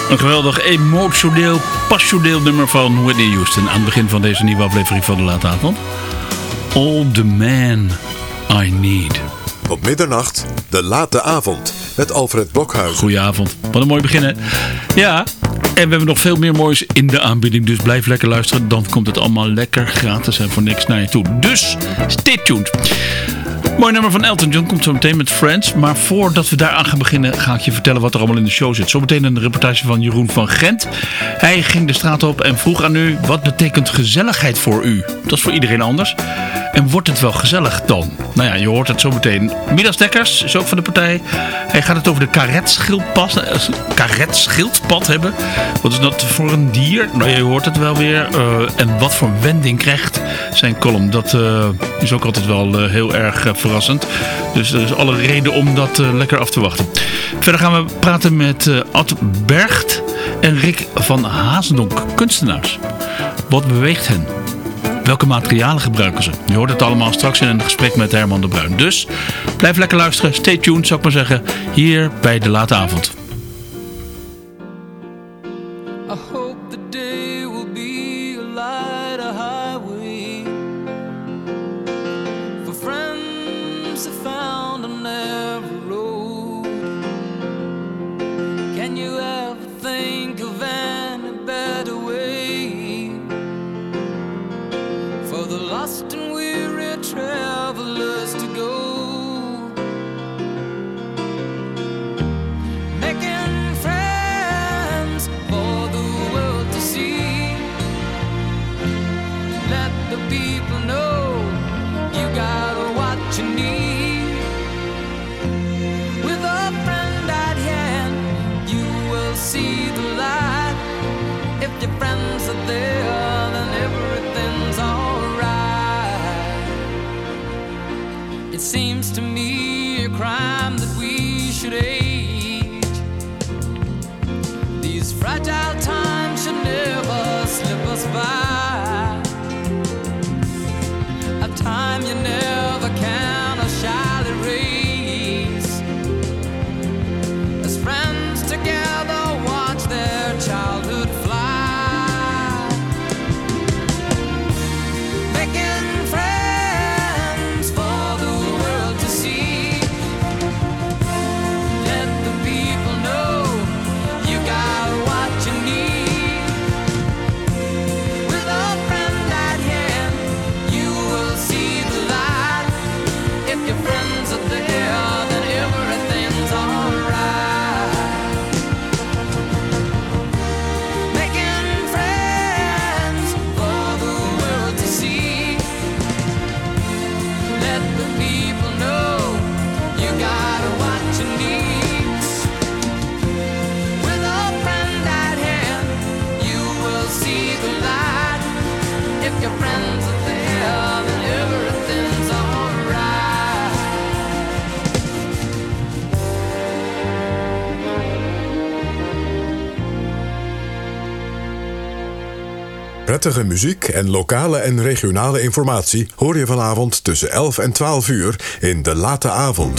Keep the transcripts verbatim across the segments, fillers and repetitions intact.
Een geweldig emotioneel, passioneel nummer van Whitney Houston aan het begin van deze nieuwe aflevering van de Late Avond. All the Man I Need. Op middernacht, de Late Avond met Alfred Blokhuizen. Goedenavond, wat een mooi begin hè. Ja, en we hebben nog veel meer moois in de aanbieding, dus blijf lekker luisteren. Dan komt het allemaal lekker gratis en voor niks naar je toe. Dus stay tuned. Mooi nummer van Elton John komt zo meteen met Friends. Maar voordat we daaraan gaan beginnen ga ik je vertellen wat er allemaal in de show zit. Zometeen een reportage van Jeroen van Gent. Hij ging de straat op en vroeg aan u: wat betekent gezelligheid voor u? Dat is voor iedereen anders. En wordt het wel gezellig dan? Nou ja, je hoort het zo meteen. Midas Dekkers is ook van de partij. Hij gaat het over de karetschildpad, karetschildpad hebben. Wat is dat voor een dier? Nou, je hoort het wel weer. Uh, en wat voor wending krijgt zijn column? Dat uh, is ook altijd wel uh, heel erg uh, verrassend. Dus er is alle reden om dat uh, lekker af te wachten. Verder gaan we praten met uh, Ad Bergt en Rick van Hazendonk, kunstenaars. Wat beweegt hen? Welke materialen gebruiken ze? Je hoort het allemaal straks in een gesprek met Herman de Bruin. Dus blijf lekker luisteren. Stay tuned, zou ik maar zeggen. Hier bij de Late Avond. I hope the day will be a light, a highway for friends I found on every road. Can you ever think of any better way for the lost and weary travelers to go? Making friends for the world to see. Let the people know you got what you need. With a friend at hand, you will see the light. If your friends are there, then everything's alright. It seems to me a crime that we should age. These fragile times should never slip us by. A time you never can or shall erase. As friends together watch their childhood fly. Making friends for the world to see. Let the people know you got what you need. With a friend at hand, you will see the light. If your friends are there, then everything's alright. Making friends for the world to see. Let the people know you got what you need. With a friend at hand, you will see the light. If your friends are there, then everything's alright. Prettige muziek en lokale en regionale informatie hoor je vanavond tussen elf en twaalf uur in de Late Avond.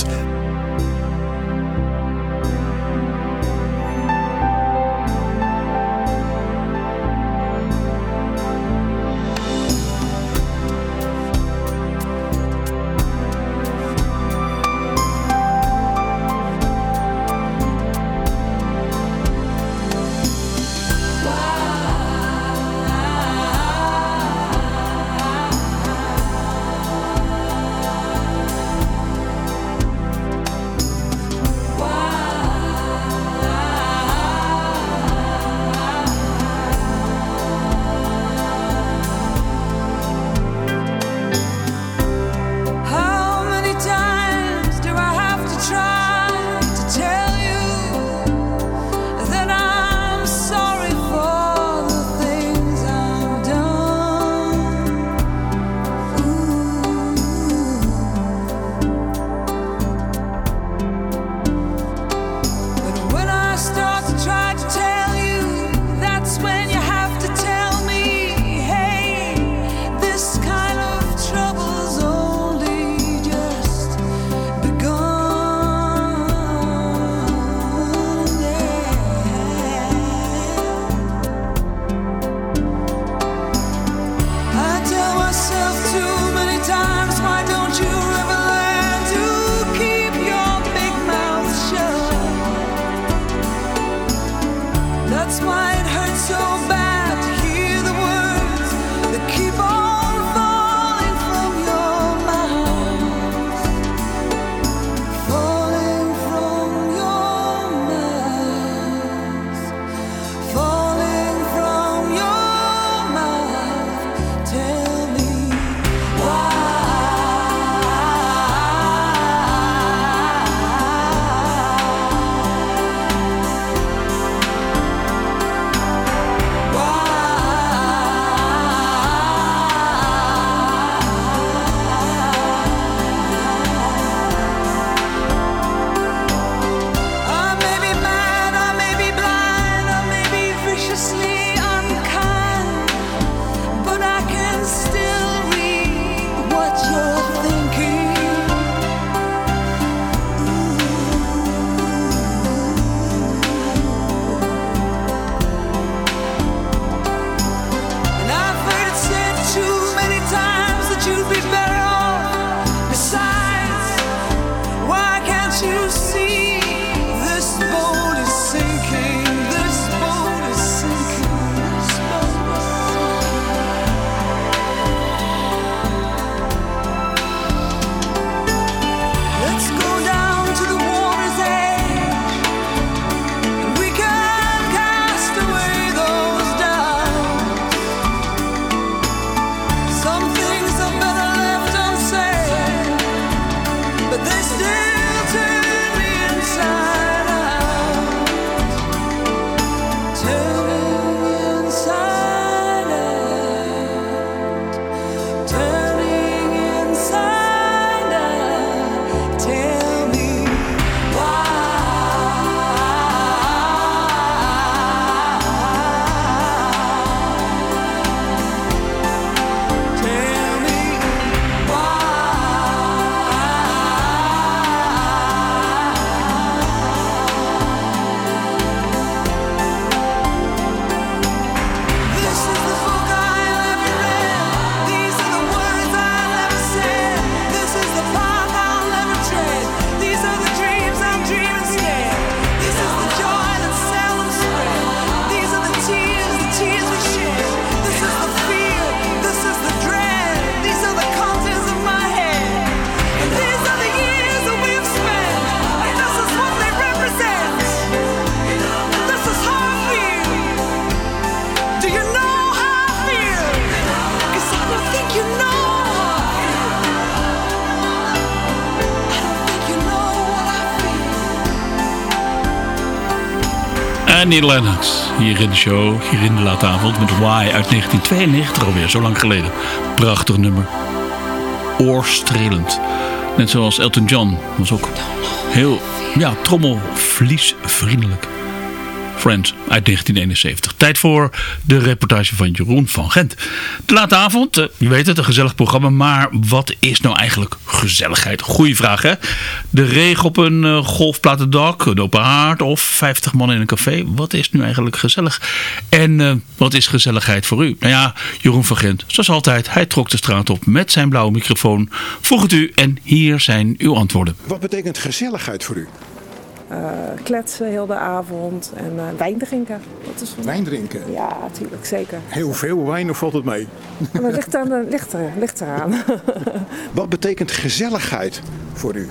Annie Lennox, hier in de show, hier in de late avond met Why uit negentien tweeënnegentig alweer, zo lang geleden. Prachtig nummer. Oorstrelend. Net zoals Elton John, was ook heel, ja, trommelvliesvriendelijk. Friends uit negentien eenenzeventig. Tijd voor de reportage van Jeroen van Gent. De late avond, je weet het, een gezellig programma. Maar wat is nou eigenlijk gezelligheid? Goeie vraag, hè? De regen op een uh, golfplatendak, een open haard of vijftig man in een café. Wat is nu eigenlijk gezellig? En uh, wat is gezelligheid voor u? Nou ja, Jeroen van Gent, zoals altijd, hij trok de straat op met zijn blauwe microfoon. Vroeg het u en hier zijn uw antwoorden. Wat betekent gezelligheid voor u? Uh, kletsen heel de avond en uh, wijn drinken. Dat is Wijn drinken? Ja, natuurlijk, zeker. Heel veel wijn of valt het mee? Maar het ligt, aan, ligt, er, ligt eraan. Wat betekent gezelligheid voor u?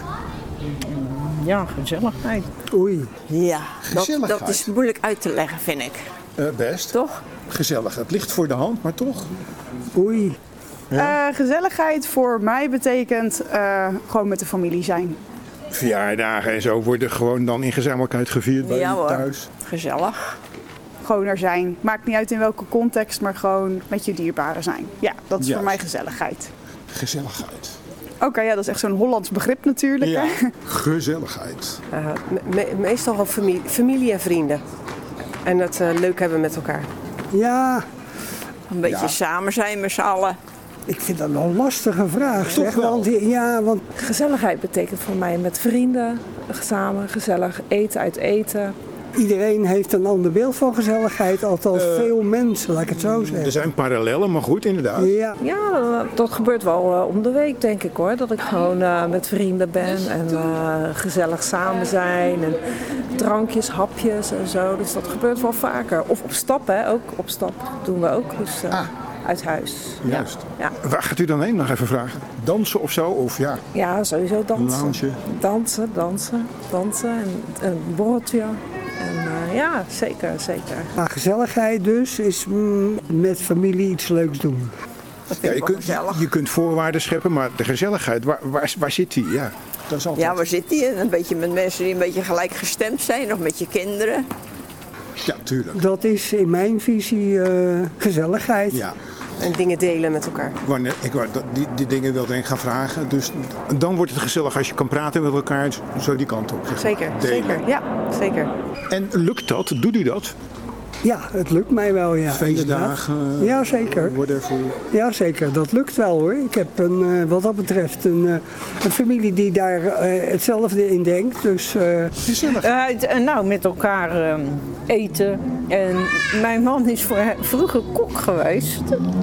Ja, gezelligheid. Oei. Ja, dat, Gezelligheid. dat is moeilijk uit te leggen, vind ik. Uh, best. Toch? Gezellig. Het ligt voor de hand, maar toch? Oei. Ja. Uh, gezelligheid voor mij betekent uh, gewoon met de familie zijn. Verjaardagen en zo worden gewoon dan in gezamenlijkheid gevierd bij ja, u hoor. thuis. Gezellig. Gewoon er zijn. Maakt niet uit in welke context, maar gewoon met je dierbaren zijn. Ja, dat is Juist. voor mij gezelligheid. Gezelligheid. Oké, okay, ja, dat is echt zo'n Hollands begrip natuurlijk. Ja. Hè? Gezelligheid. Uh, me meestal gewoon familie, familie en vrienden. En het uh, leuk hebben met elkaar. Ja, Een beetje Ja. samen zijn met z'n allen. ik vind dat wel een lastige vraag. Zeg. wel. Want, ja, want Gezelligheid betekent voor mij met vrienden, samen, gezellig eten uit eten. iedereen heeft een ander beeld van gezelligheid. Althans, Uh, veel mensen, laat ik het zo Er zeggen. zijn parallellen, maar goed, inderdaad. Ja, Ja, dat gebeurt wel uh, om de week, denk ik hoor. Dat ik gewoon uh, met vrienden ben en uh, gezellig samen zijn. En drankjes, hapjes en zo. Dus dat gebeurt wel vaker. Of op stap, hè. Ook op stap doen we ook. Dus uh, Ah. uit huis. Juist. Ja. Waar gaat u dan heen? Nog even vragen. Dansen of zo? Of ja, Ja, sowieso dansen. lounge? Dansen, dansen, dansen en een borreltje. En uh, ja, zeker, zeker. maar gezelligheid dus is mm, met familie iets leuks doen. Dat Ja, vind je, ik wel kunt, gezellig. je kunt voorwaarden scheppen, maar de gezelligheid, waar, waar, waar zit die? Ja, dat is altijd... Ja, waar zit die? Een beetje met mensen die een beetje gelijk gestemd zijn. Of met je kinderen. Ja, tuurlijk. Dat is in mijn visie eh, gezelligheid. Ja. En dingen delen met elkaar. Ik wou net- ik wou dat- die, die dingen wilde ik gaan vragen. Dus dan wordt het gezellig als je kan praten met elkaar, zo die kant op. zeg maar. Zeker, Delen. zeker. Ja, zeker. En lukt dat? Doet u dat? Ja, het lukt mij wel, ja. Feestdagen? inderdaad. Ja, zeker. Whatever. Ja, zeker. Dat lukt wel hoor. Ik heb een, uh, wat dat betreft een, uh, een familie die daar uh, hetzelfde in denkt. Dus uh, Gezellig. Uh, t- nou, met elkaar um, eten. En mijn man is voor, vroeger kok geweest.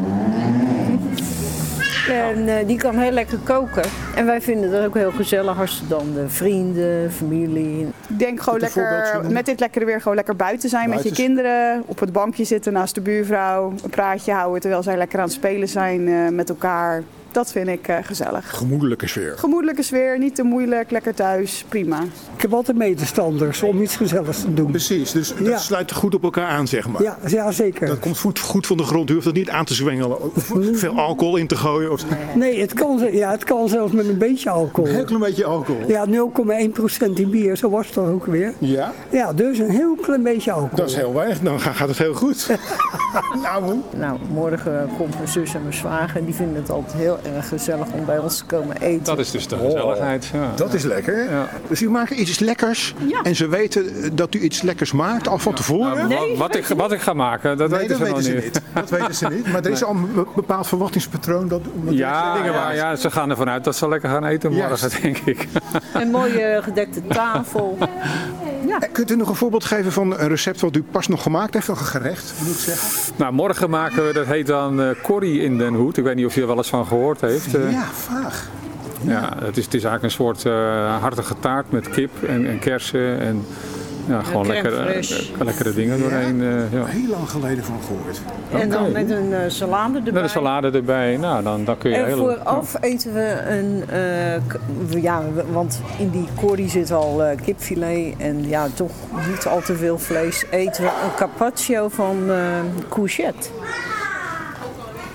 En uh, die kan heel lekker koken. En wij vinden dat ook heel gezellig als ze dan de vrienden, familie. Ik denk gewoon Kunt u een voorbeeld lekker, noemen? met dit lekkere weer gewoon lekker buiten zijn met je Buiten. kinderen. Op het bankje zitten naast de buurvrouw. Een praatje houden terwijl zij lekker aan het spelen zijn uh, met elkaar. Dat vind ik uh, gezellig. Gemoedelijke sfeer. Gemoedelijke sfeer, niet te moeilijk, lekker thuis, prima. ik heb altijd medestanders om iets gezelligs te doen. Precies, dus dat Ja. sluit goed op elkaar aan, zeg maar. Ja, ja, zeker. Dat komt goed, goed van de grond. U hoeft dat niet aan te zwengelen. Of veel alcohol in te gooien. Of Nee, het kan, ze- ja, het kan zelfs met een beetje een alcohol. heel klein beetje alcohol. Ja, nul komma één procent in bier, zo was het toch ook weer. Ja, Ja, dus een heel klein beetje alcohol. dat is heel weinig. Dan ga- gaat het heel goed. Nou, Nou, morgen komt mijn zus en mijn zwager. Die vinden het altijd heel erg gezellig om bij ons te komen eten. Dat is dus de gezelligheid. Ja. dat is lekker. Ja. Dus u maakt iets lekkers. En ze weten dat u iets lekkers maakt al van tevoren. Nou, wat, wat, ik, wat ik ga maken, dat Nee, weten dat ze weten nog ze niet. niet. Dat weten ze niet. Maar er is al een bepaald verwachtingspatroon. Dat, dat Ja, dingen ja, waard. ja, ze gaan ervan uit dat ze lekker gaan eten morgen, Juist. denk ik. Een mooie gedekte tafel. En kunt u nog een voorbeeld geven van een recept wat u pas nog gemaakt heeft? Nog een gerecht, moet ik zeggen? Nou, morgen maken we, dat heet dan uh, curry in Den Hoed. Ik weet niet of u er wel eens van gehoord heeft. Uh, Ja, vaag. ja, het, is, het is eigenlijk een soort uh, hartige taart met kip en, en kersen en ja, gewoon crème lekkere, fraîche. uh, lekkere dingen doorheen. Uh, ja. Heel lang geleden van gehoord. En dan met een uh, salade erbij. Met een salade erbij, nou dan, dan kun je En heel... vooraf eten we een, uh, k- ja, want in die curry zit al uh, kipfilet en ja, toch niet al te veel vlees. Eten we een carpaccio van uh, courgette.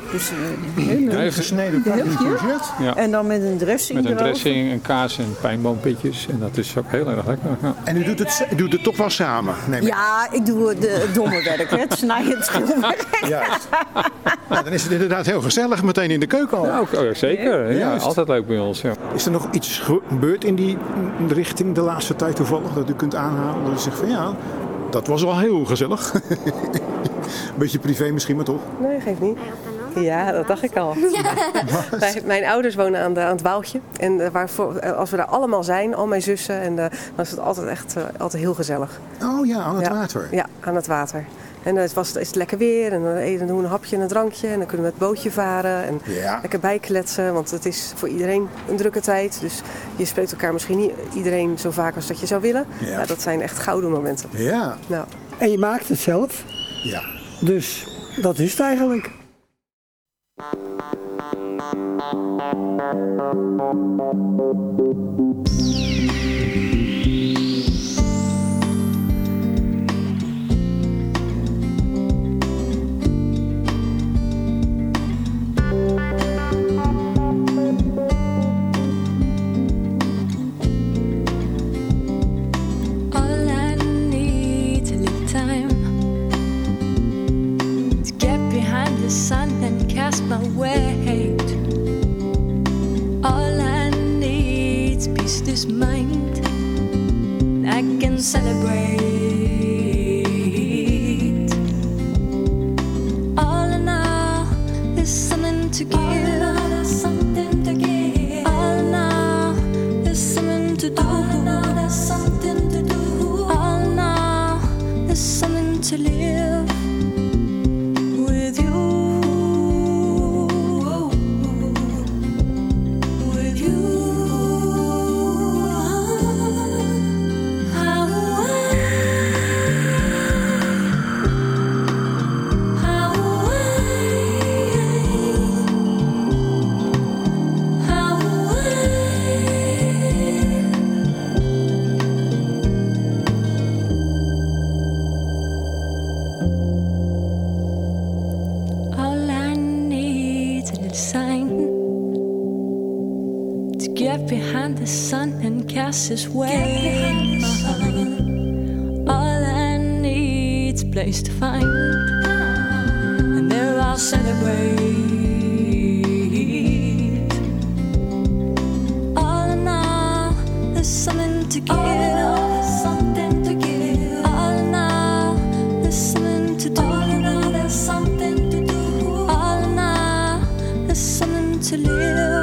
Dus uh, heel leuk. Gesneden courgette. Ja. En dan met een dressing Met een erover. dressing, een kaas en pijnboompitjes. En dat is ook heel erg lekker. Ja. En u doet het, u doet het toch wel samen? Neem ik. Ja, ik doe de, het domme werk, hè. Het snijden, het schilwerk. Juist. Nou, dan is het inderdaad heel gezellig meteen in de keuken al. Ja, ook, oh, zeker. Ja, Juist. altijd leuk bij ons. Ja. Is er nog iets gebeurd in die richting de laatste tijd toevallig? Dat u kunt aanhalen? Dat u zegt van ja, dat was wel heel gezellig. Beetje privé misschien, maar toch? Nee, geeft niet. Ja, dat dacht ik al. Mijn, mijn ouders wonen aan, de, aan het Woudje. En uh, waarvoor, uh, als we daar allemaal zijn, al mijn zussen, en, uh, dan is het altijd echt uh, altijd heel gezellig. Oh ja, aan het ja. water. Ja, aan het water. En dan uh, is het lekker weer en dan eten we een hapje en een drankje. En dan kunnen we het bootje varen en ja. lekker bijkletsen. Want het is voor iedereen een drukke tijd. Dus je spreekt elkaar misschien niet iedereen zo vaak als dat je zou willen. Ja. Ja, dat zijn echt gouden momenten. Ja. Nou. En je maakt het zelf. Ja. Dus dat is het eigenlijk. My weight. All I need is peace, this mind. I can celebrate. All in all, there's something to give. All in all, there's something to give. All in all, there's something to do. All in all, there's something to do. All in all, there's something to live with you. His way. All I need's a place to find, and there I'll celebrate. All in all, there's something to give. All in all, there's something to give. All in all, there's something to do. All in all, there's something to do. All in all, there's something to live.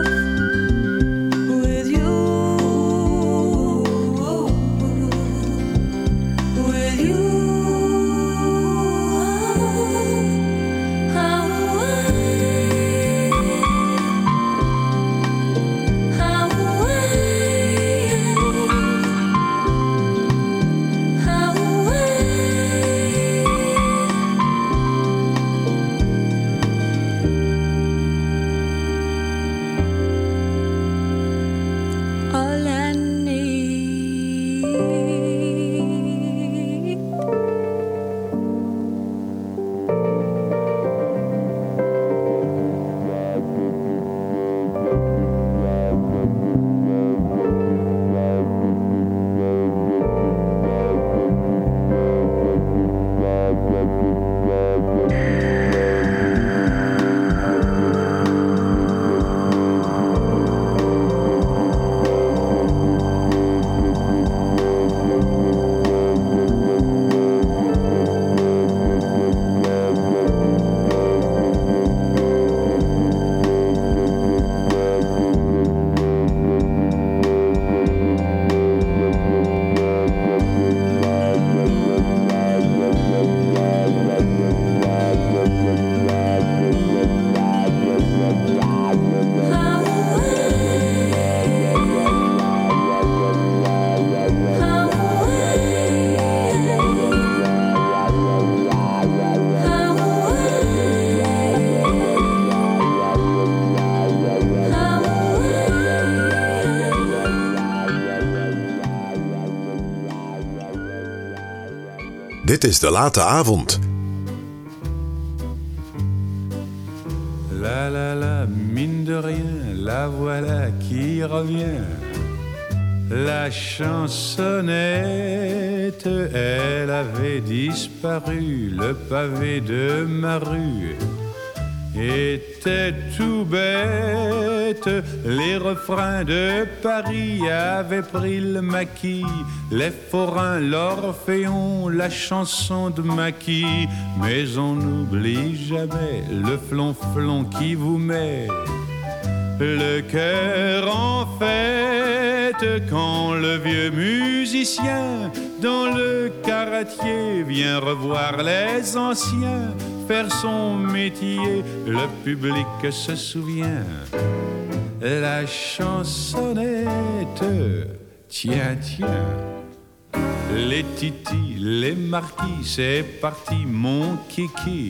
Dit is De Late Avond. la voilà qui revient. La chansonnette, elle avait disparu. Le pavé de ma rue était tout bête. Les refrains de Paris avaient pris le maquis. Les forains, l'orphéon, la chanson de maquis. Mais on n'oublie jamais le flonflon qui vous met le cœur en fête quand le vieux musicien dans le caratier vient revoir les anciens faire son métier. Le public se souvient. La chansonnette, tiens, tiens. Les titis, les marquis, c'est parti mon kiki.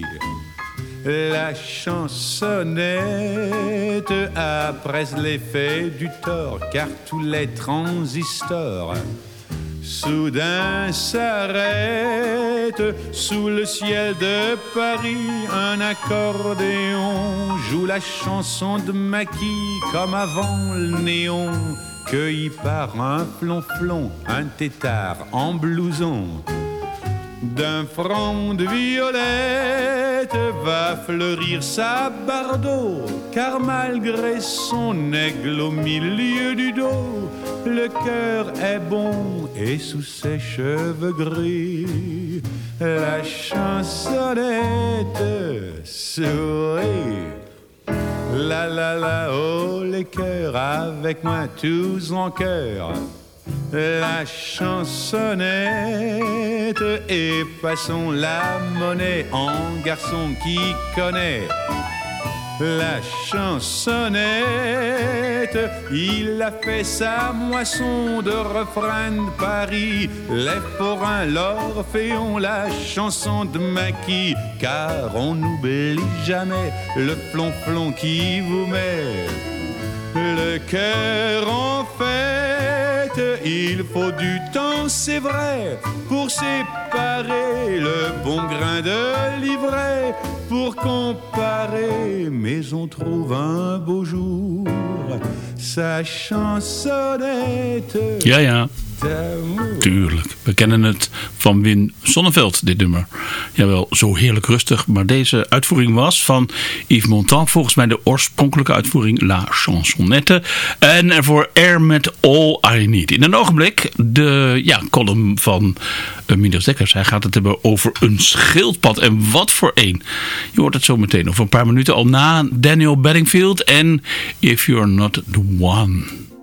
La chansonnette après l'effet du tort, car tous les transistors soudain s'arrêtent. Sous le ciel de Paris, un accordéon joue la chanson de Maquis comme avant le néon. Cueilli par un flonflon, un tétard en blouson. D'un front de violette va fleurir sa bardeau, car malgré son aigle au milieu du dos, le cœur est bon et sous ses cheveux gris, la chansonnette sourit. La la la, oh les cœurs, avec moi tous en chœur. La chansonnette et passons la monnaie en garçon qui connaît. La chansonnette, il a fait sa moisson de refrain de Paris. Les forains, l'orphéon, la chanson de Maquis. Car on n'oublie jamais le flonflon qui vous met le cœur en fête. Il faut du temps, c'est vrai, pour séparer le bon grain de l'ivraie, pour comparer. Mais on trouve un beau jour sa chansonnette. Ja, ja. Tuurlijk. We kennen het van Wim Sonneveld, dit nummer. Jawel, zo heerlijk rustig. Maar deze uitvoering was van Yves Montand. Volgens mij de oorspronkelijke uitvoering La Chansonnette. En ervoor Air met All I Need. In een ogenblik de ja, column van uh, Midas Dekkers. Hij gaat het hebben over een schildpad. En wat voor een. Je hoort het zo meteen over een paar minuten al na Daniel Bedingfield. En If You're Not The One.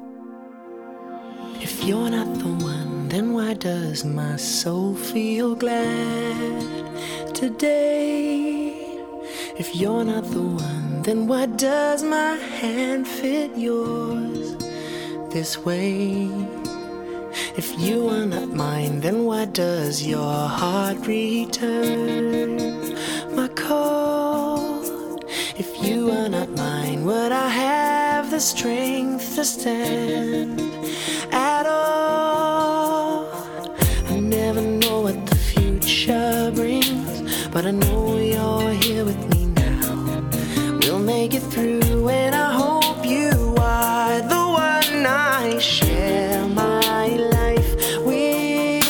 If you're not the one, then why does my soul feel glad today? If you're not the one, then why does my hand fit yours this way? If you are not mine, then why does your heart return my call? If you are not mine, would I have the strength to stand at all? I never know what the future brings, but I know you're here with me now. We'll make it through, and I hope you are the one I share my life with.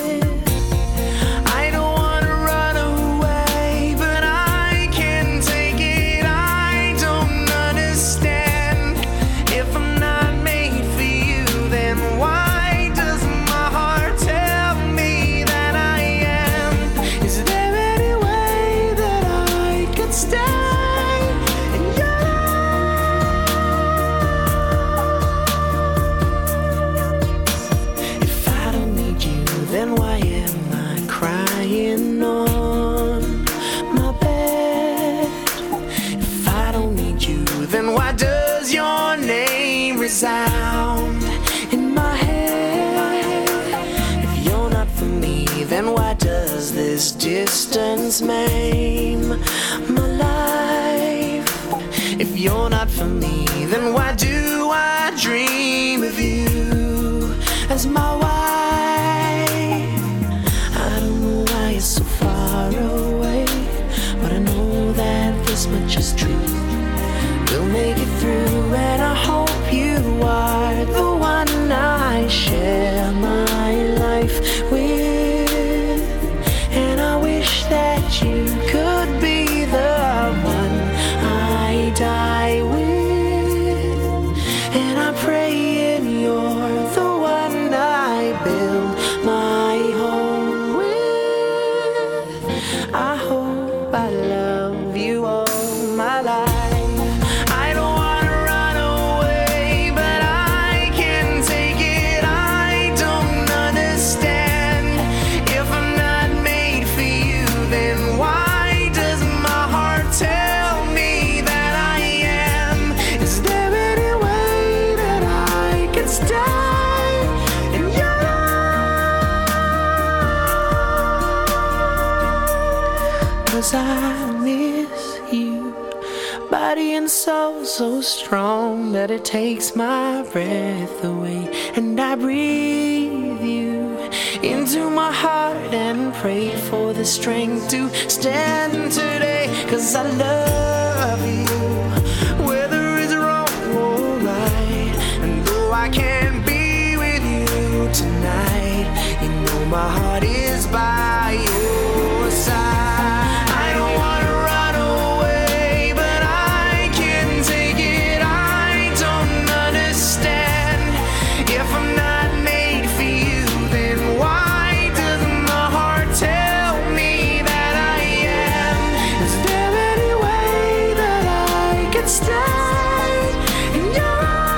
I don't want to run away, but I can't take it. I don't understand. If I'm not made for you, then why does my heart tell me that I am? Is there any way that I could stay in your life? If I don't need you, then why am I crying on my bed? If I don't need you, then why does your name resound in my head? If you're not for me, then why does this distance maim my life? If you're not for me, then why do I dream of you as my wife? I don't know why you're so far away, but I know that this much is true. We'll make it through, and I hope 'cause I miss you. Body and soul so strong that it takes my breath away. And I breathe you into my heart and pray for the strength to stand today. 'Cause I love you, whether it's wrong or right. And though I can't be with you tonight, you know my heart is by your side. I don't wanna run away, but I can't take it. I don't understand. If I'm not made for you, then why doesn't my heart tell me that I am? Is there any way that I could stay in your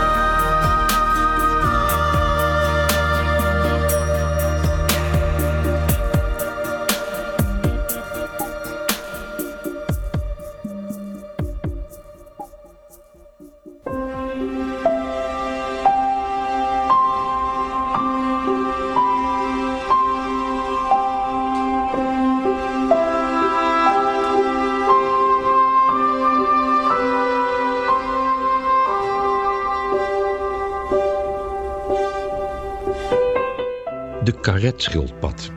De karetschildpad.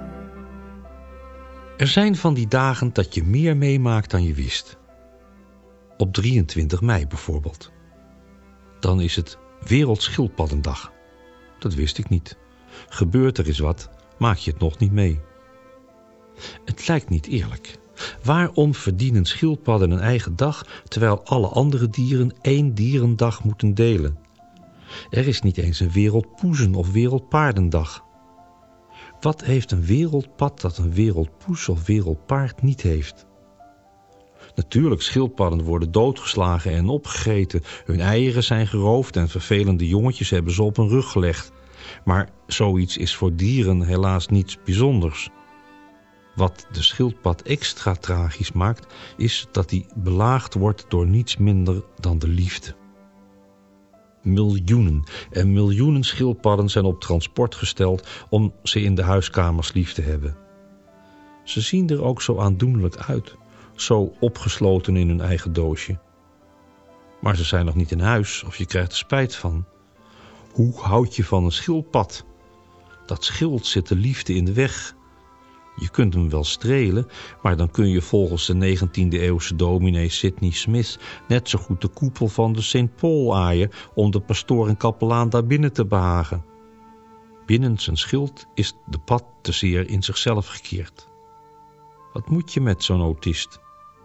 Er zijn van die dagen dat je meer meemaakt dan je wist. Op drieëntwintig mei bijvoorbeeld. Dan is het Wereldschildpaddendag. Dat wist ik niet. Gebeurt er eens wat, maak je het nog niet mee. Het lijkt niet eerlijk. Waarom verdienen schildpadden een eigen dag, terwijl alle andere dieren één dierendag moeten delen? Er is niet eens een wereldpoezen- of wereldpaardendag. Wat heeft een wereldpad dat een wereldpoes of wereldpaard niet heeft? Natuurlijk, schildpadden worden doodgeslagen en opgegeten. Hun eieren zijn geroofd en vervelende jongetjes hebben ze op hun rug gelegd. Maar zoiets is voor dieren helaas niets bijzonders. Wat de schildpad extra tragisch maakt, is dat hij belaagd wordt door niets minder dan de liefde. Miljoenen en miljoenen schildpadden zijn op transport gesteld om ze in de huiskamers lief te hebben. Ze zien er ook zo aandoenlijk uit, zo opgesloten in hun eigen doosje. Maar ze zijn nog niet in huis of je krijgt er spijt van. Hoe houd je van een schildpad? Dat schild zit de liefde in de weg. Je kunt hem wel strelen, maar dan kun je volgens de negentiende eeuwse dominee Sidney Smith net zo goed de koepel van de Saint Paul aaien om de pastoor en kapelaan daar binnen te behagen. Binnen zijn schild is de pad te zeer in zichzelf gekeerd. Wat moet je met zo'n autist?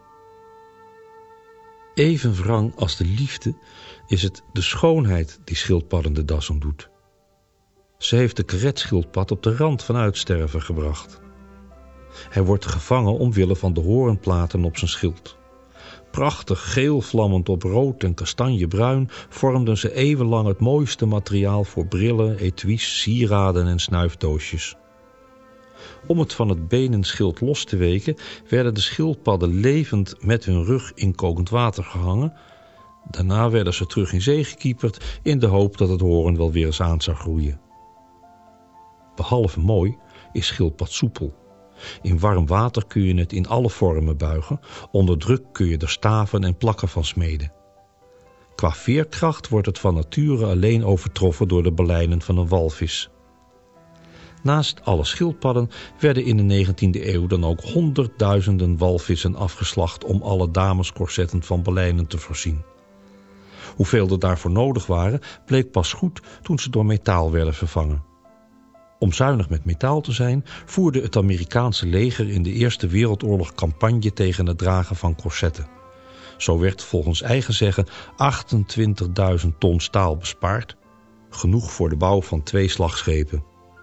Even wrang als de liefde is het de schoonheid die schildpadden de das omdoet. Ze heeft de karetschildpad op de rand van uitsterven gebracht. Hij wordt gevangen omwille van de hoornplaten op zijn schild. Prachtig geel vlammend op rood en kastanjebruin vormden ze eeuwenlang het mooiste materiaal voor brillen, etuis, sieraden en snuifdoosjes. Om het van het benenschild los te weken, werden de schildpadden levend met hun rug in kokend water gehangen. Daarna werden ze terug in zee gekieperd in de hoop dat het hoorn wel weer eens aan zou groeien. Behalve mooi is schildpad soepel. In warm water kun je het in alle vormen buigen. Onder druk kun je er staven en plakken van smeden. Qua veerkracht wordt het van nature alleen overtroffen door de baleinen van een walvis. Naast alle schildpadden werden in de negentiende eeuw dan ook honderdduizenden walvissen afgeslacht om alle damescorsetten van baleinen te voorzien. Hoeveel er daarvoor nodig waren, bleek pas goed toen ze door metaal werden vervangen. Om zuinig met metaal te zijn, voerde het Amerikaanse leger in de Eerste Wereldoorlog campagne tegen het dragen van corsetten. Zo werd volgens eigen zeggen achtentwintigduizend ton staal bespaard, genoeg voor de bouw van twee slagschepen.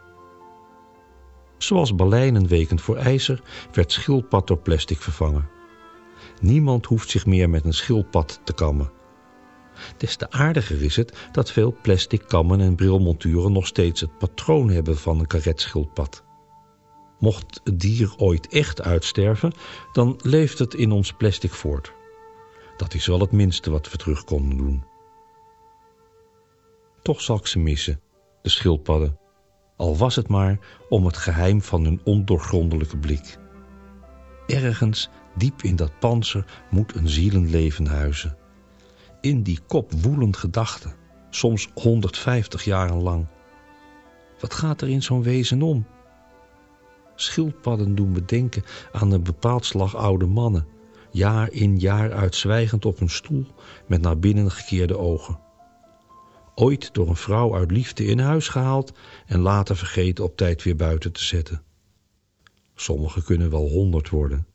Zoals baleinen weken voor ijzer, werd schildpad door plastic vervangen. Niemand hoeft zich meer met een schildpad te kammen. Des te aardiger is het dat veel plastic kammen en brilmonturen nog steeds het patroon hebben van een karetschildpad. Mocht het dier ooit echt uitsterven, dan leeft het in ons plastic voort. Dat is wel het minste wat we terug konden doen. Toch zal ik ze missen, de schildpadden, al was het maar om het geheim van hun ondoorgrondelijke blik. Ergens diep in dat pantser moet een zielenleven huizen. In die kop woelen gedachten, soms honderdvijftig jaren lang. Wat gaat er in zo'n wezen om? Schildpadden doen me denken aan een bepaald slag oude mannen, jaar in jaar uit zwijgend op hun stoel met naar binnen gekeerde ogen. Ooit door een vrouw uit liefde in huis gehaald en later vergeten op tijd weer buiten te zetten. Sommigen kunnen wel honderd worden.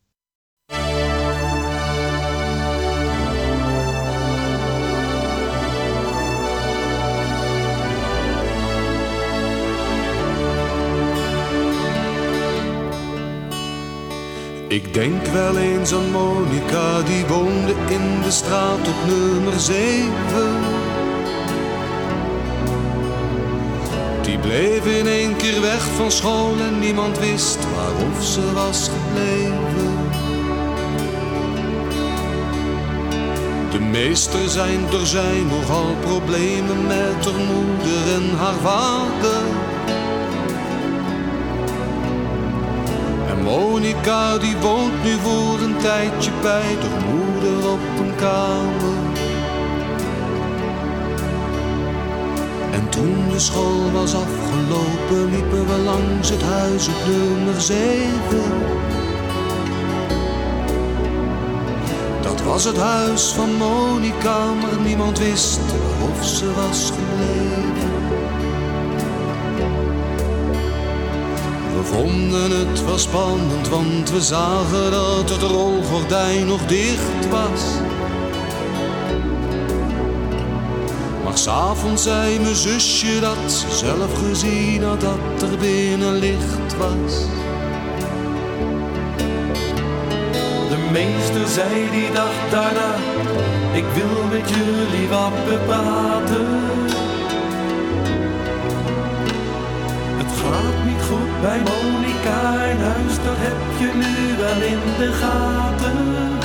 Ik denk wel eens aan Monica, die woonde in de straat op nummer zeven. Die bleef in één keer weg van school en niemand wist waarof ze was gebleven. De meester zijn, er zijn nogal problemen met haar moeder en haar vader. Monica die woont nu voor een tijdje bij haar moeder op een kamer. En toen de school was afgelopen liepen we langs het huis op nummer zeven. Dat was het huis van Monica, maar niemand wist of ze was gebleven. We vonden het wel spannend, want we zagen dat het rolgordijn nog dicht was. Maar 's avonds zei mijn zusje dat ze zelf gezien had dat er binnen licht was. De meester zei die dag daarna, ik wil met jullie wat bepraten. Het gaat niet goed bij Monica in huis, dat heb je nu wel in de gaten.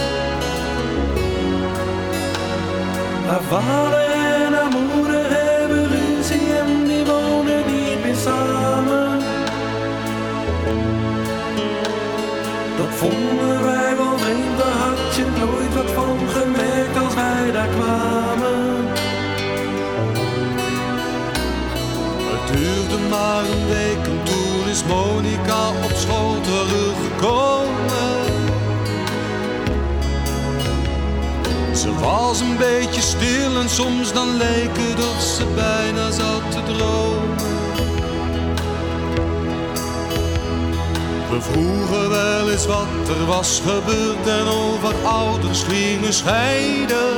Haar vader en haar moeder hebben ruzie en die wonen niet meer samen. Dat vonden wij wel vreemd, daar had je nooit wat van gemerkt als wij daar kwamen. Het duurde maar een week en toen is Monica op school teruggekomen. Ze was een beetje stil en soms dan leek het of ze bijna zat te dromen. We vroegen wel eens wat er was gebeurd en of haar ouders gingen scheiden.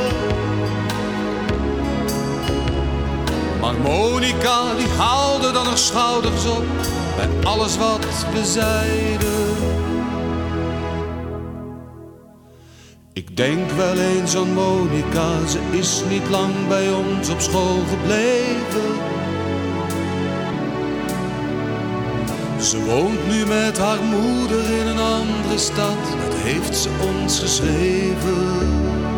Maar Monica die haalde dan haar schouders op bij alles wat we zeiden. Ik denk wel eens aan Monica, ze is niet lang bij ons op school gebleven. Ze woont nu met haar moeder in een andere stad, dat heeft ze ons geschreven.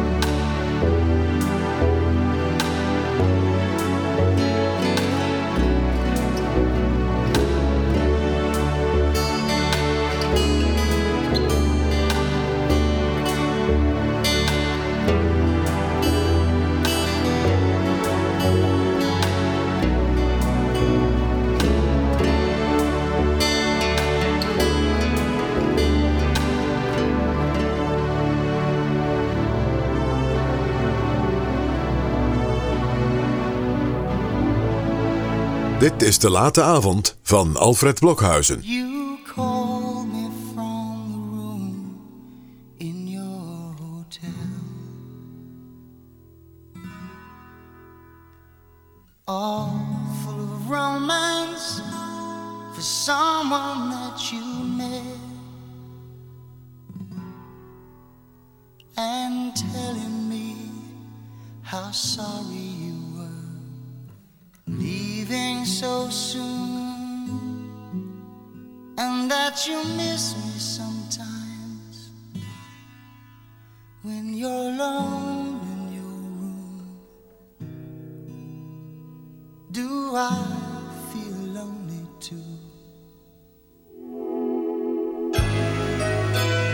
Dit is De Late Avond van Alfred Blokhuizen. You call me from the room in your hotel. All full of romance for someone that you met. And telling me how sorry you were leaving so soon, and that you miss me sometimes when you're alone in your room. Do I feel lonely too?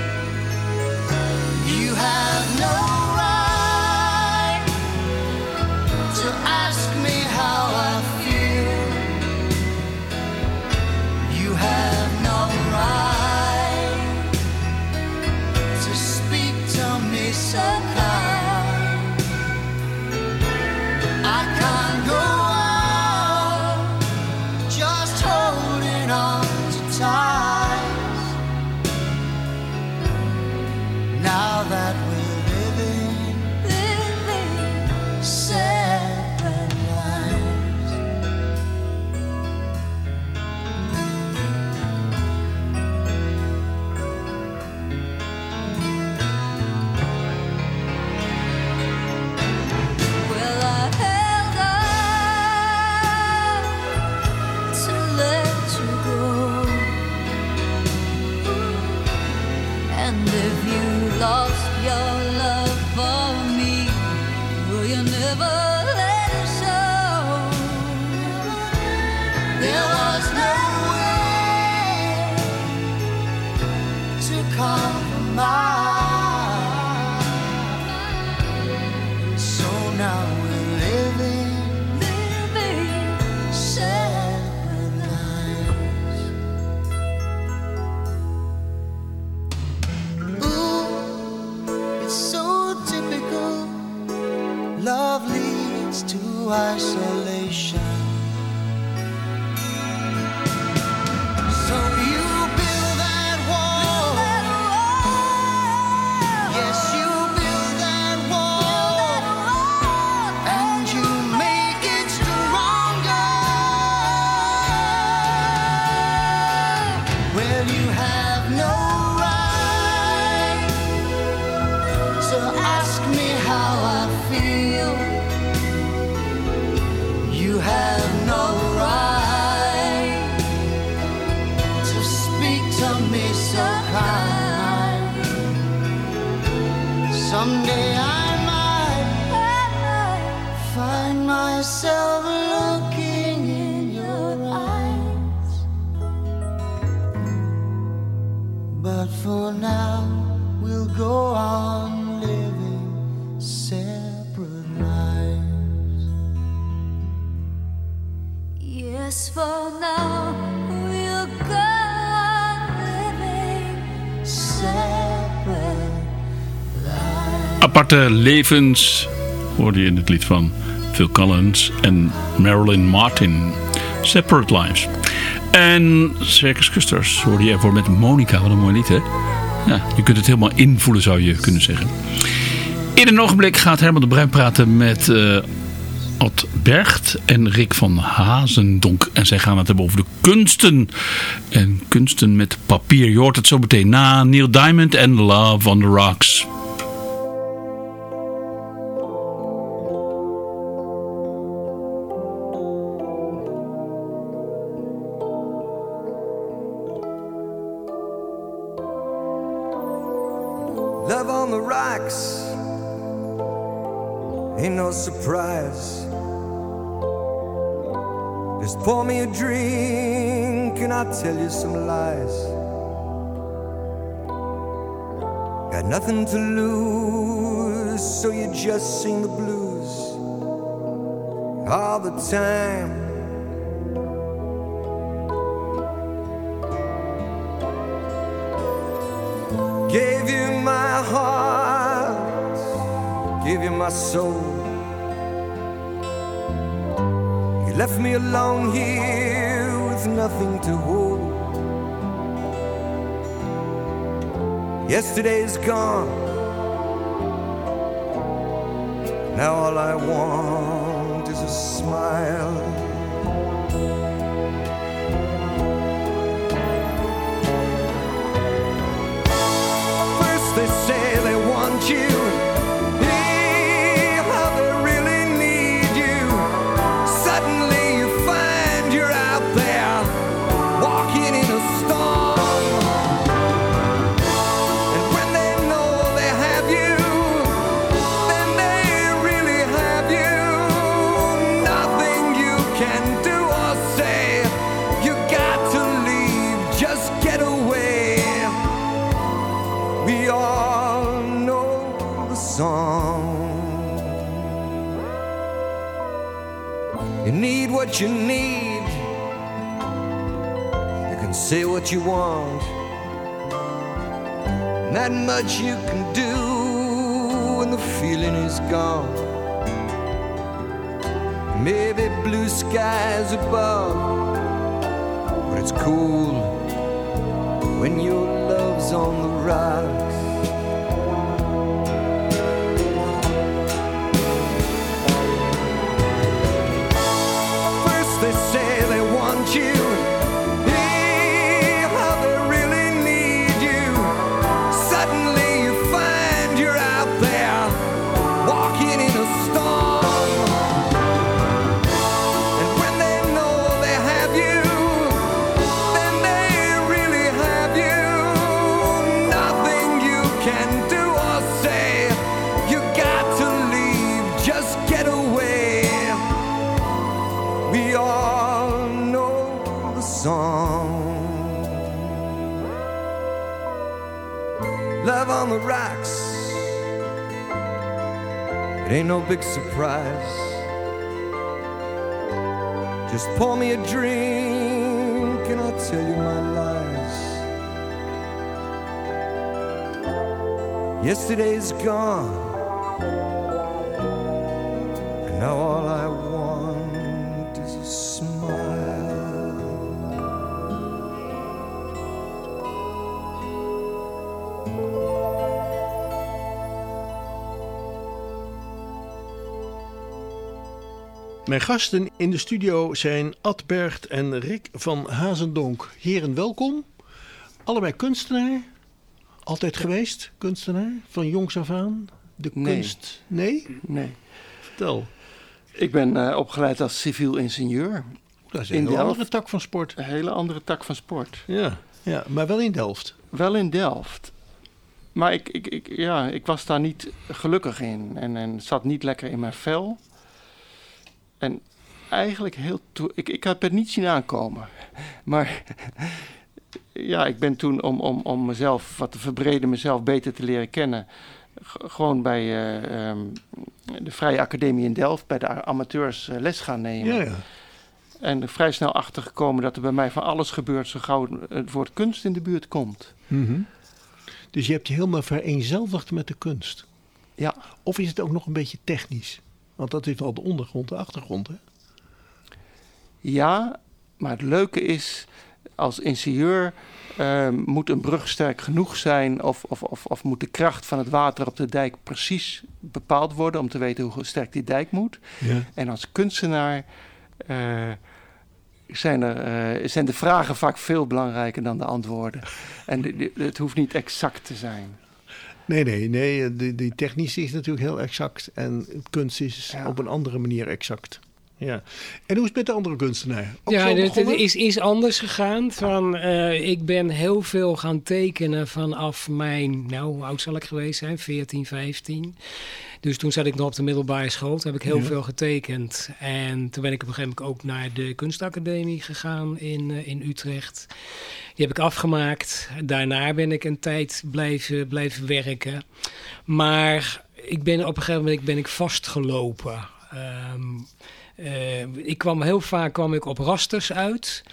There was no way to compromise. So now we're living, living separate lives. Ooh, it's so typical. Love leads to isolation. So you build that wall. Yes, you build that wall. And you make it stronger. Well, you have no right to ask me how I feel. You have no right to speak to me so kind. Someday I might find myself looking in your eyes. But for now, we'll go on living separate lives. Yes, for now we'll go on living separate. Aparte levens hoorde je in het lied van Phil Collins en Marilyn Martin. Separate Lives. En Circus Custers hoorde je ervoor met Monica. Wat een mooi lied, hè? Ja, je kunt het helemaal invoelen, zou je kunnen zeggen. In een ogenblik gaat Herman de Bruin praten met uh, Ad Bergt en Rick van Hazendonk. En zij gaan het hebben over de kunsten. En kunsten met papier. Je hoort het zo meteen na Neil Diamond en Love on the Rocks. Love on the rocks ain't no surprise. Just pour me a drink and I'll tell you some lies. Got nothing to lose, so you just sing the blues all the time. Gave you my heart, gave you my soul. You left me alone here with nothing to hold. Yesterday's gone, now all I want is a smile. They say they want you, hey, how they really need you. Suddenly you find you're out there, walking in a storm. And when they know they have you, then they really have you. Nothing you can do or say, you got to leave, just get away. We all know the song. You need what you need. You can say what you want. Not much you can do when the feeling is gone. Maybe blue skies above, but it's cool when your love's on the rocks. First they say they want you, hey, how they really need you. Suddenly you find you're out there, walking in a storm. And when they know they have you, then they really have you. Nothing you song. Love on the rocks, it ain't no big surprise. Just pour me a drink and I'll tell you my lies. Yesterday's gone, and now all I want is a smile. Mijn gasten in de studio zijn Ad Bergt en Rick van Hazendonk. Heren, welkom. Allebei kunstenaar. Altijd geweest, kunstenaar, van jongs af aan. De Nee. kunst. Nee? Nee. Vertel. Ik ben uh, opgeleid als civiel ingenieur. Dat is een hele andere tak van sport. Een hele andere tak van sport. Ja, ja, maar wel in Delft. Wel in Delft. Maar ik, ik, ik, ja, ik was daar niet gelukkig in. En, en zat niet lekker in mijn vel. En eigenlijk heel... To- ik, ik heb het niet zien aankomen. Maar ja, ik ben toen om, om, om mezelf wat te verbreden, mezelf beter te leren kennen... g- gewoon bij uh, um, de Vrije Academie in Delft, bij de amateurs uh, les gaan nemen. Ja, ja. En er vrij snel achtergekomen dat er bij mij van alles gebeurt zo gauw het woord kunst in de buurt komt. Mm-hmm. Dus je hebt je helemaal vereenzelvigd met de kunst. Ja. Of is het ook nog een beetje technisch? Want dat is wel de ondergrond, de achtergrond, hè? Ja, maar het leuke is, als ingenieur uh, moet een brug sterk genoeg zijn... Of, of, of, of moet de kracht van het water op de dijk precies bepaald worden... om te weten hoe sterk die dijk moet. Ja. En als kunstenaar uh, zijn, er, uh, zijn de vragen vaak veel belangrijker dan de antwoorden. En de, de, het hoeft niet exact te zijn. Nee, nee, nee. Die, die technische is natuurlijk heel exact. En kunst is Ja. op een andere manier exact. Ja. En hoe is het met de andere kunstenaar? Ook Ja, zo het begonnen? is, is anders gegaan. Van, uh, ik ben heel veel gaan tekenen vanaf mijn, nou, hoe oud zal ik geweest zijn? veertien, vijftien. Dus toen zat ik nog op de middelbare school. Toen heb ik heel Ja. veel getekend. En toen ben ik op een gegeven moment ook naar de kunstacademie gegaan in, uh, in Utrecht. Die heb ik afgemaakt. Daarna ben ik een tijd blijven, blijven werken. Maar ik ben op een gegeven moment ben ik vastgelopen. Um, uh, ik kwam heel vaak kwam ik op rasters uit.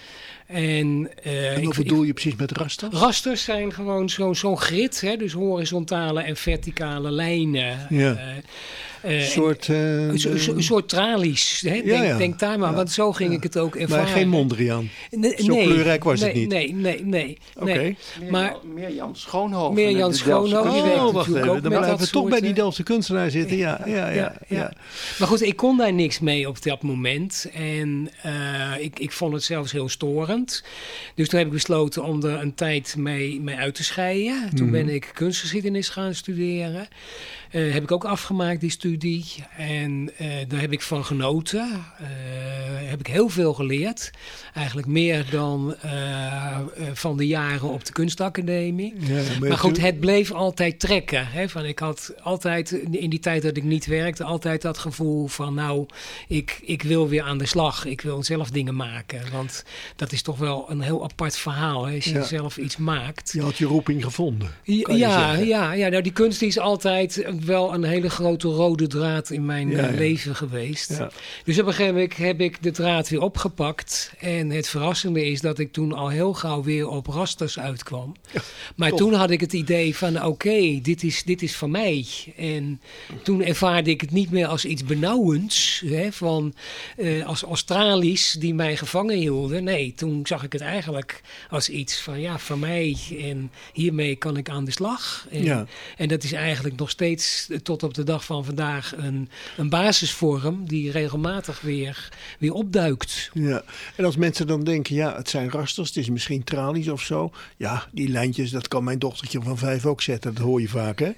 En, uh, En wat ik, bedoel je precies met rasters? Rasters zijn gewoon zo'n zo'n grid, hè, dus horizontale en verticale lijnen. Ja. Uh, uh, soort, uh, een, zo, zo, een soort tralies. Hè? Ja, Denk, ja. denk daar maar, Ja. want zo ging ik het ook ervaren. Maar geen Mondriaan. Nee, Zo nee, kleurrijk was nee, het niet. Nee, nee, nee. Oké. nee. Maar Mirjam Schoonhoven. Mirjam de Delftse Schoonhoven, die kunstenaar. werkt Oh, wacht natuurlijk even. ook Dan met blijven dat we toch soort, bij die eh, Delftse kunstenaar zitten. Ja, ja, ja. ja, ja. Maar goed, ik kon daar niks mee op dat moment. En uh, ik, ik vond het zelfs heel storend. Dus toen heb ik besloten om er een tijd mee, mee uit te scheiden. Toen Mhm. ben ik kunstgeschiedenis gaan studeren. Uh, heb ik ook afgemaakt, die studie. En uh, daar heb ik van genoten. Uh, heb ik heel veel geleerd. Eigenlijk meer dan uh, uh, van de jaren op de kunstacademie. Ja, maar maar goed, toen- het bleef altijd trekken. Hè? Van, ik had altijd, in die tijd dat ik niet werkte, altijd dat gevoel van... nou, ik, ik wil weer aan de slag. Ik wil zelf dingen maken. Want dat is toch wel een heel apart verhaal. Hè? Als je Ja. zelf iets maakt. Je had je roeping gevonden. Ja, kan je ja, zeggen. ja, ja, nou die kunst is altijd wel een hele grote rode draad in mijn Ja, eh, ja. leven geweest. Ja. Dus op een gegeven moment heb ik de draad weer opgepakt. En het verrassende is dat ik toen al heel gauw weer op rasters uitkwam. Maar toch. toen had ik het idee van oké, dit, is, dit is van mij. En toen ervaarde ik het niet meer als iets benauwends. Hè, van, eh, als Australisch die mij gevangen hielden. Nee, toen zag ik het eigenlijk als iets van ja, van mij. En hiermee kan ik aan de slag. En, Ja. en dat is eigenlijk nog steeds eh, tot op de dag van vandaag een, een basisvorm die regelmatig weer, weer opduikt. Ja, en als mensen dan denken, ja, het zijn rasters, het is misschien tralies of zo. Ja, die lijntjes, dat kan mijn dochtertje van vijf ook zetten, dat hoor je vaak, hè?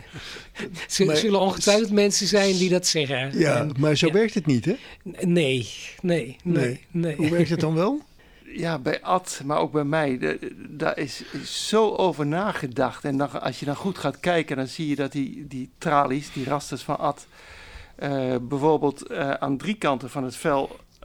Er Maar- zullen ongetwijfeld mensen zijn die dat zeggen. Ja, En- maar zo ja. werkt het niet, hè? Nee, nee, nee, Nee. nee. Hoe werkt het dan wel? Ja, bij Ad, maar ook bij mij, de- daar is, is zo over nagedacht. En dan, als je dan goed gaat kijken, dan zie je dat die, die tralies, die rasters van Ad, eh, bijvoorbeeld eh, aan drie kanten van het vel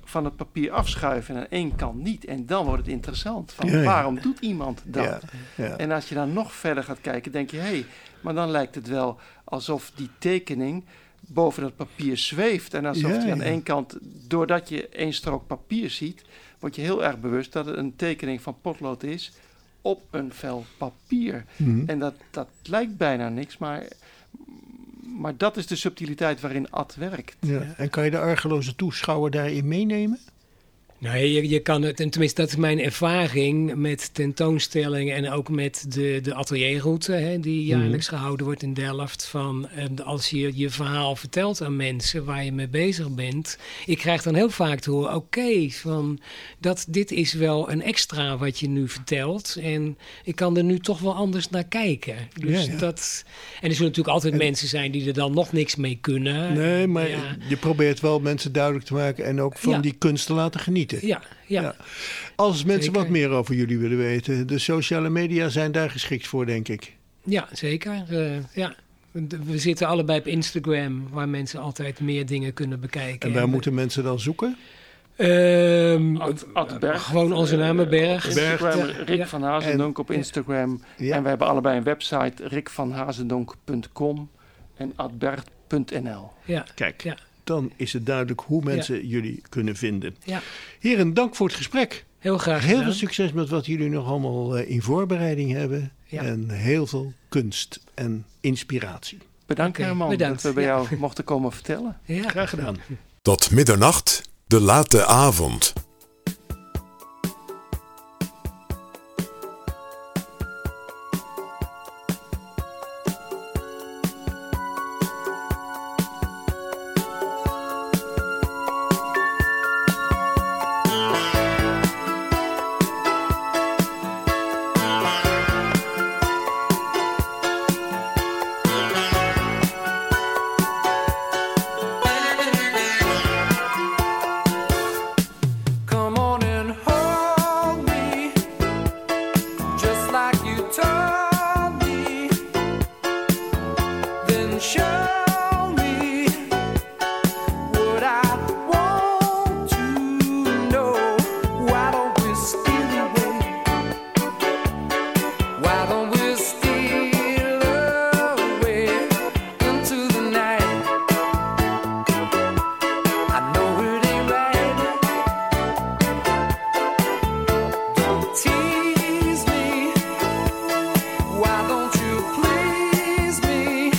van het papier afschuiven en aan één kant niet. En dan wordt het interessant. Van, Ja, ja. Waarom doet iemand dat? Ja, ja. En als je dan nog verder gaat kijken, denk je... hé, hey, maar dan lijkt het wel alsof die tekening boven het papier zweeft. En alsof Ja, die aan ja. één kant, doordat je één strook papier ziet... word je heel erg bewust dat het een tekening van potlood is... op een vel papier. Mhm. En dat, dat lijkt bijna niks, maar... Maar dat is de subtiliteit waarin Ad werkt. Ja. En kan je de argeloze toeschouwer daarin meenemen? Nou, je, je kan het, en tenminste dat is mijn ervaring met tentoonstellingen en ook met de, de atelierroute hè, die jaarlijks gehouden wordt in Delft. Van, eh, als je je verhaal vertelt aan mensen waar je mee bezig bent. Ik krijg dan heel vaak te horen, oké, okay, van dat dit is wel een extra wat je nu vertelt. En ik kan er nu toch wel anders naar kijken. Dus Ja, ja. dat, en er zullen natuurlijk altijd En- mensen zijn die er dan nog niks mee kunnen. Nee, maar Ja. je probeert wel mensen duidelijk te maken en ook van Ja. die kunst te laten genieten. Ja, ja. Als mensen Zeker. wat meer over jullie willen weten, de sociale media zijn daar geschikt voor, denk ik. Ja, zeker. Uh, ja. We zitten allebei op Instagram, waar mensen altijd meer dingen kunnen bekijken. En waar moeten mensen dan zoeken? Ehm, Ad, Ad Berg, gewoon onze namen, Berg. Op Instagram, Berg, Rick ja. van Hazendonk En- op Instagram. Ja. En we hebben allebei een website, rick van hazendonk punt com en adberg punt n l. Ja. Kijk, ja. dan is het duidelijk hoe mensen Ja. jullie kunnen vinden. Ja. Heren, dank voor het gesprek. Heel graag Heel gedaan. veel succes met wat jullie nog allemaal eh, in voorbereiding hebben. Ja. En heel veel kunst en inspiratie. Bedankt Oké, Herman bedankt. dat we bij Ja. jou mochten komen vertellen. Ja. Graag gedaan. Tot middernacht, de late avond. Come on and hold me, just like you told me. Then show me what I want to know. Why don't we steal away? Why don't we steal away into the night? I know it ain't right. Tease me. Why don't you please me?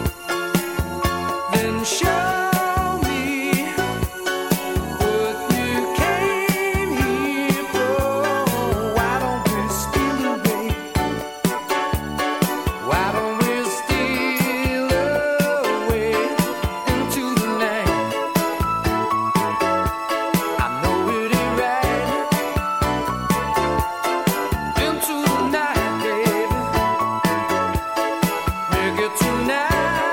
Then show me what you came here for. Why don't we steal away? Why don't we steal away into the night? I know it ain't right. Into the night, baby. Make it tonight.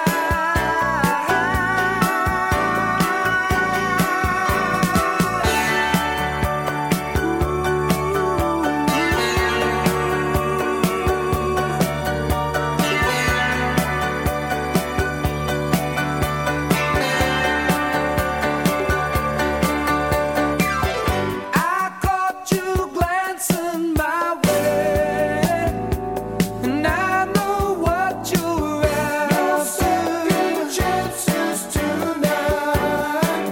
I caught you glancing my way, and I know what you're after. Chances tonight.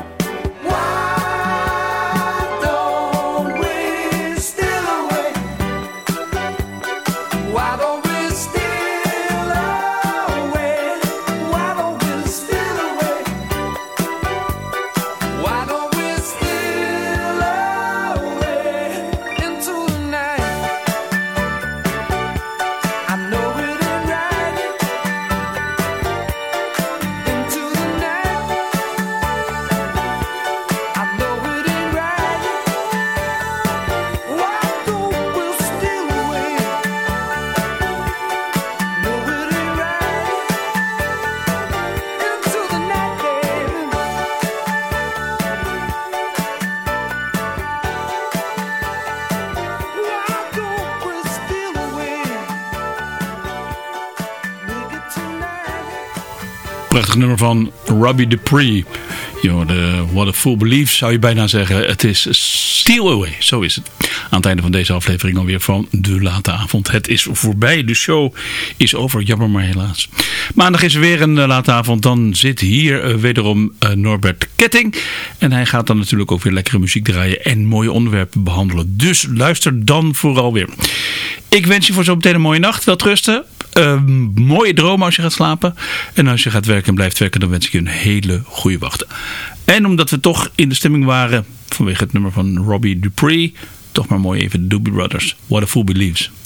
Why don't we steal away? Why don't we steal away? Why don't we steal away? Why don't we steal away into the night? I know it ain't right. Into the night. I know it ain't right. Why don't we steal away? No, it ain't right. Into the night, baby. Why don't we steal away? Make it tonight. Prachtig nummer van Robbie Dupree. Yo, de What a Fool Believes zou je bijna zeggen. Het is Steal Away, zo is het. Aan het einde van deze aflevering alweer van De Late Avond. Het is voorbij, de show is over, jammer maar helaas. Maandag is er weer een uh, Late Avond. Dan zit hier uh, wederom uh, Norbert Ketting. En hij gaat dan natuurlijk ook weer lekkere muziek draaien en mooie onderwerpen behandelen. Dus luister dan vooral weer. Ik wens je voor zo meteen een mooie nacht. Welterusten. Uh, mooie dromen als je gaat slapen. En als je gaat werken en blijft werken, dan wens ik je een hele goede wacht. En omdat we toch in de stemming waren vanwege het nummer van Robbie Dupree, toch maar mooi even de Doobie Brothers. What a Fool Believes.